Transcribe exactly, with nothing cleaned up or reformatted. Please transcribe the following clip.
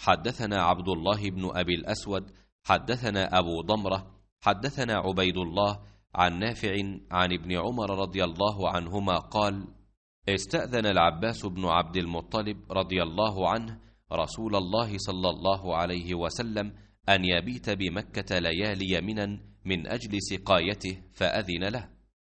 حدثنا عبد الله بن أبي الأسود حدثنا أبو ضمرة حدثنا عبيد الله عن نافع عن ابن عمر رضي الله عنهما قال: استأذن العباس بن عبد المطلب رضي الله عنه رسول الله صلى الله عليه وسلم أن يبيت بمكة ليالي منا من أجل سقايته، فأذن له.